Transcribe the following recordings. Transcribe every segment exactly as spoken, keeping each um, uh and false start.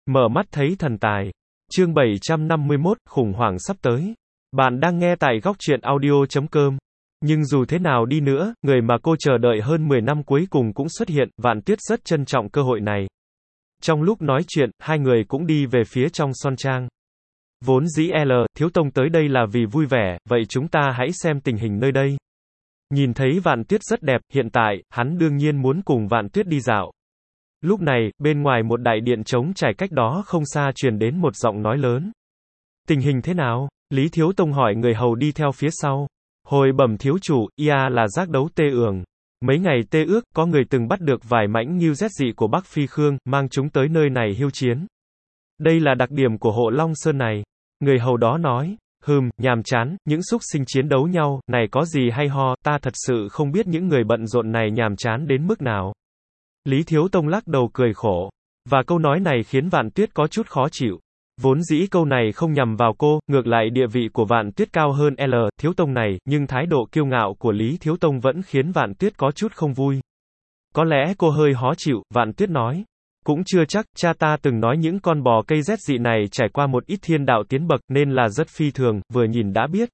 Mở mắt thấy thần tài. Chương bảy trăm năm mươi mốt, khủng hoảng sắp tới. Bạn đang nghe tại góc truyện audio chấm com. Nhưng dù thế nào đi nữa, người mà cô chờ đợi hơn mười năm cuối cùng cũng xuất hiện, Vạn Tuyết rất trân trọng cơ hội này. Trong lúc nói chuyện, hai người cũng đi về phía trong Son Trang. Vốn dĩ L, Thiếu Tông tới đây là vì vui vẻ, vậy chúng ta hãy xem tình hình nơi đây. Nhìn thấy Vạn Tuyết rất đẹp, hiện tại, hắn đương nhiên muốn cùng Vạn Tuyết đi dạo. Lúc này, bên ngoài một đại điện trống trải cách đó không xa truyền đến một giọng nói lớn. Tình hình thế nào? Lý Thiếu Tông hỏi người hầu đi theo phía sau. Hồi bẩm thiếu chủ, ia là giác đấu tê ường. Mấy ngày tê ước, có người từng bắt được vài mãnh ngưu rét dị của Bắc Phi Khương, mang chúng tới nơi này hiêu chiến. Đây là đặc điểm của hộ Long Sơn này. Người hầu đó nói. Hừm, nhàm chán, những súc sinh chiến đấu nhau, này có gì hay ho, ta thật sự không biết những người bận rộn này nhàm chán đến mức nào. Lý Thiếu Tông lắc đầu cười khổ. Và câu nói này khiến Vạn Tuyết có chút khó chịu. Vốn dĩ câu này không nhằm vào cô, ngược lại địa vị của Vạn Tuyết cao hơn L, Thiếu Tông này, nhưng thái độ kiêu ngạo của Lý Thiếu Tông vẫn khiến Vạn Tuyết có chút không vui. Có lẽ cô hơi khó chịu, Vạn Tuyết nói. Cũng chưa chắc, cha ta từng nói những con bò cây rét dị này trải qua một ít thiên đạo tiến bậc nên là rất phi thường, vừa nhìn đã biết.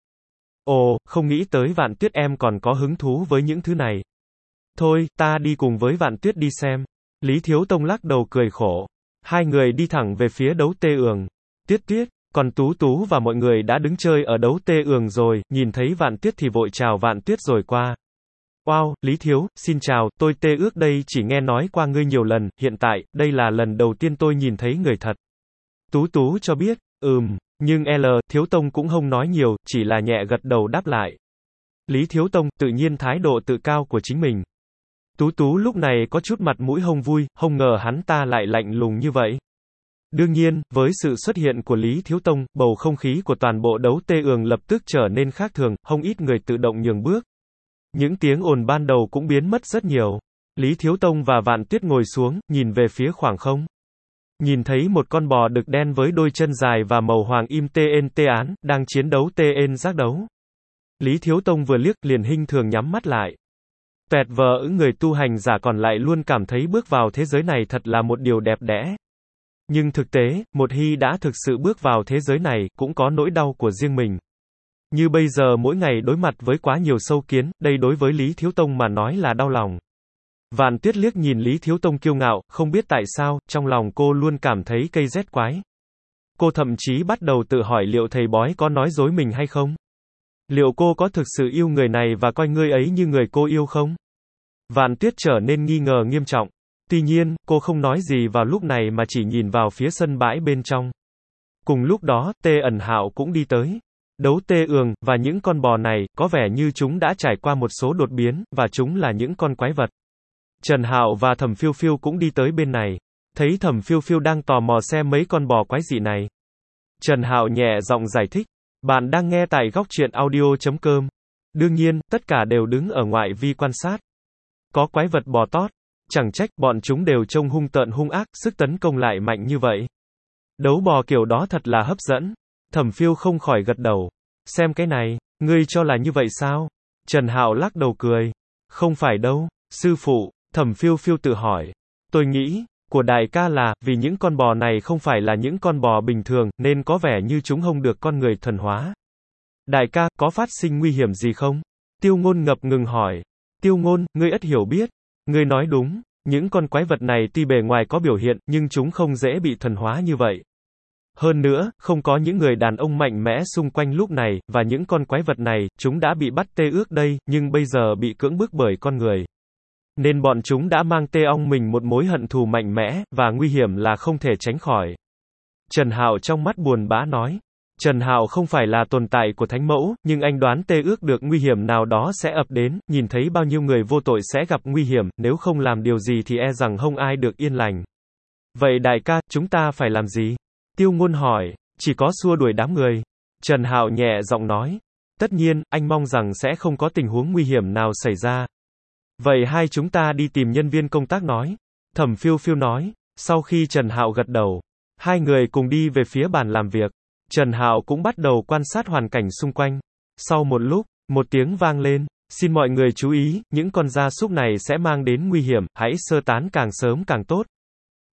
Ồ, không nghĩ tới Vạn Tuyết em còn có hứng thú với những thứ này. Thôi, ta đi cùng với Vạn Tuyết đi xem. Lý Thiếu Tông lắc đầu cười khổ. Hai người đi thẳng về phía đấu tê ường. Tuyết Tuyết, còn Tú Tú và mọi người đã đứng chơi ở đấu tê ường rồi, nhìn thấy Vạn Tuyết thì vội chào Vạn Tuyết rồi qua. Wow, Lý Thiếu, xin chào, tôi Tê Ước đây chỉ nghe nói qua ngươi nhiều lần, hiện tại, đây là lần đầu tiên tôi nhìn thấy người thật. Tú Tú cho biết, ừm, nhưng L, Thiếu Tông cũng không nói nhiều, chỉ là nhẹ gật đầu đáp lại. Lý Thiếu Tông, tự nhiên thái độ tự cao của chính mình. Tú Tú lúc này có chút mặt mũi không vui, không ngờ hắn ta lại lạnh lùng như vậy. Đương nhiên, với sự xuất hiện của Lý Thiếu Tông, bầu không khí của toàn bộ đấu tê ường lập tức trở nên khác thường, không ít người tự động nhường bước. Những tiếng ồn ban đầu cũng biến mất rất nhiều. Lý Thiếu Tông và Vạn Tuyết ngồi xuống, nhìn về phía khoảng không. Nhìn thấy một con bò đực đen với đôi chân dài và màu hoàng im tê en tê án, đang chiến đấu tê en giác đấu. Lý Thiếu Tông vừa liếc, liền hinh thường nhắm mắt lại. Tuyệt vời ứng người tu hành giả còn lại luôn cảm thấy bước vào thế giới này thật là một điều đẹp đẽ. Nhưng thực tế, một khi đã thực sự bước vào thế giới này, cũng có nỗi đau của riêng mình. Như bây giờ mỗi ngày đối mặt với quá nhiều sâu kiến, đây đối với Lý Thiếu Tông mà nói là đau lòng. Vạn Tuyết liếc nhìn Lý Thiếu Tông kiêu ngạo, không biết tại sao, trong lòng cô luôn cảm thấy cây rét quái. Cô thậm chí bắt đầu tự hỏi liệu thầy bói có nói dối mình hay không? Liệu cô có thực sự yêu người này và coi người ấy như người cô yêu không? Vạn Tuyết trở nên nghi ngờ nghiêm trọng. Tuy nhiên, cô không nói gì vào lúc này mà chỉ nhìn vào phía sân bãi bên trong. Cùng lúc đó, Tê Ẩn Hạo cũng đi tới. Đấu tê ường, và những con bò này, có vẻ như chúng đã trải qua một số đột biến, và chúng là những con quái vật. Trần Hạo và Thẩm Phiêu Phiêu cũng đi tới bên này. Thấy Thẩm Phiêu Phiêu đang tò mò xem mấy con bò quái dị này. Trần Hạo nhẹ giọng giải thích. Bạn đang nghe tại góc truyện audio chấm com. Đương nhiên, tất cả đều đứng ở ngoại vi quan sát. Có quái vật bò tót. Chẳng trách, bọn chúng đều trông hung tợn hung ác, sức tấn công lại mạnh như vậy. Đấu bò kiểu đó thật là hấp dẫn. Thẩm Phiêu không khỏi gật đầu. Xem cái này, ngươi cho là như vậy sao? Trần Hạo lắc đầu cười. Không phải đâu, sư phụ, Thẩm Phiêu Phiêu tự hỏi. Tôi nghĩ, của đại ca là, vì những con bò này không phải là những con bò bình thường, nên có vẻ như chúng không được con người thuần hóa. Đại ca, có phát sinh nguy hiểm gì không? Tiêu Ngôn ngập ngừng hỏi. Tiêu Ngôn, ngươi ít hiểu biết. Ngươi nói đúng, những con quái vật này tuy bề ngoài có biểu hiện, nhưng chúng không dễ bị thuần hóa như vậy. Hơn nữa, không có những người đàn ông mạnh mẽ xung quanh lúc này, và những con quái vật này, chúng đã bị bắt tê ước đây, nhưng bây giờ bị cưỡng bức bởi con người. Nên bọn chúng đã mang tê ong mình một mối hận thù mạnh mẽ, và nguy hiểm là không thể tránh khỏi. Trần Hạo trong mắt buồn bã nói. Trần Hạo không phải là tồn tại của thánh mẫu, nhưng anh đoán tê ước được nguy hiểm nào đó sẽ ập đến, nhìn thấy bao nhiêu người vô tội sẽ gặp nguy hiểm, nếu không làm điều gì thì e rằng không ai được yên lành. Vậy đại ca, chúng ta phải làm gì? Tiêu Ngôn hỏi. Chỉ có xua đuổi đám người. Trần Hạo nhẹ giọng nói. Tất nhiên, anh mong rằng sẽ không có tình huống nguy hiểm nào xảy ra. Vậy hai chúng ta đi tìm nhân viên công tác nói. Thẩm Phiêu Phiêu nói. Sau khi Trần Hạo gật đầu, hai người cùng đi về phía bàn làm việc. Trần Hạo cũng bắt đầu quan sát hoàn cảnh xung quanh. Sau một lúc, một tiếng vang lên. Xin mọi người chú ý, những con gia súc này sẽ mang đến nguy hiểm, hãy sơ tán càng sớm càng tốt.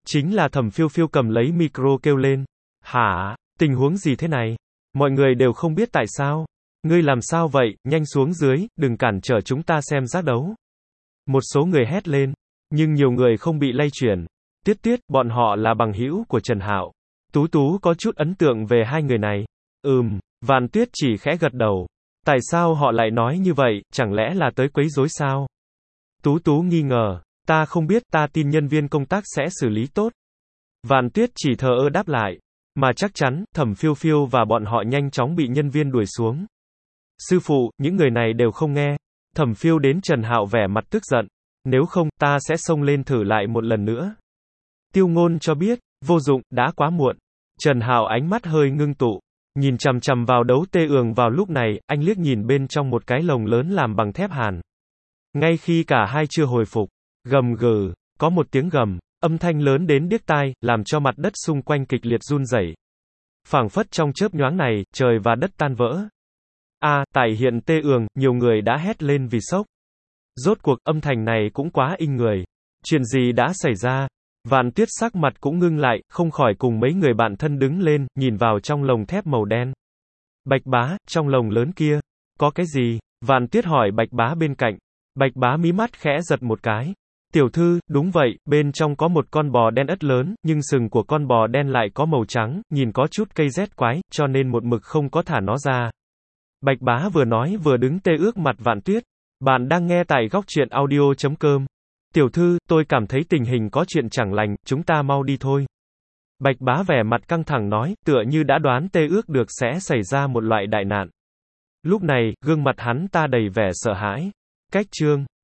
Chính là Thẩm Phiêu Phiêu cầm lấy micro kêu lên. Hả? Tình huống gì thế này? Mọi người đều không biết tại sao. Ngươi làm sao vậy, nhanh xuống dưới, đừng cản trở chúng ta xem giác đấu. Một số người hét lên, nhưng nhiều người không bị lay chuyển. Tuyết Tuyết, bọn họ là bằng hữu của Trần Hạo. Tú Tú có chút ấn tượng về hai người này. Ừm, Vạn Tuyết chỉ khẽ gật đầu. Tại sao họ lại nói như vậy, chẳng lẽ là tới quấy rối sao? Tú Tú nghi ngờ, ta không biết, ta tin nhân viên công tác sẽ xử lý tốt. Vạn Tuyết chỉ thờ ơ đáp lại, mà chắc chắn, Thẩm Phiêu Phiêu và bọn họ nhanh chóng bị nhân viên đuổi xuống. Sư phụ, những người này đều không nghe. Thẩm Phiêu đến Trần Hạo vẻ mặt tức giận. Nếu không, ta sẽ xông lên thử lại một lần nữa. Tiêu Ngôn cho biết, vô dụng, đã quá muộn. Trần Hạo ánh mắt hơi ngưng tụ, nhìn chằm chằm vào đấu tê ương vào lúc này, anh liếc nhìn bên trong một cái lồng lớn làm bằng thép hàn. Ngay khi cả hai chưa hồi phục, gầm gừ, có một tiếng gầm, âm thanh lớn đến điếc tai, làm cho mặt đất xung quanh kịch liệt run rẩy. Phảng phất trong chớp nhoáng này, trời và đất tan vỡ. A, à, tại hiện tê ương, nhiều người đã hét lên vì sốc. Rốt cuộc, âm thanh này cũng quá inh người. Chuyện gì đã xảy ra? Vạn Tuyết sắc mặt cũng ngưng lại, không khỏi cùng mấy người bạn thân đứng lên, nhìn vào trong lồng thép màu đen. Bạch Bá, trong lồng lớn kia, có cái gì? Vạn Tuyết hỏi Bạch Bá bên cạnh. Bạch Bá mí mắt khẽ giật một cái. Tiểu thư, đúng vậy, bên trong có một con bò đen ất lớn, nhưng sừng của con bò đen lại có màu trắng, nhìn có chút cây rét quái, cho nên một mực không có thả nó ra. Bạch Bá vừa nói vừa đứng tê ước mặt Vạn Tuyết. Bạn đang nghe tại góc truyện audio chấm com. Tiểu thư, tôi cảm thấy tình hình có chuyện chẳng lành, chúng ta mau đi thôi. Bạch Bá vẻ mặt căng thẳng nói, tựa như đã đoán tê ước được sẽ xảy ra một loại đại nạn. Lúc này, gương mặt hắn ta đầy vẻ sợ hãi. Cách chương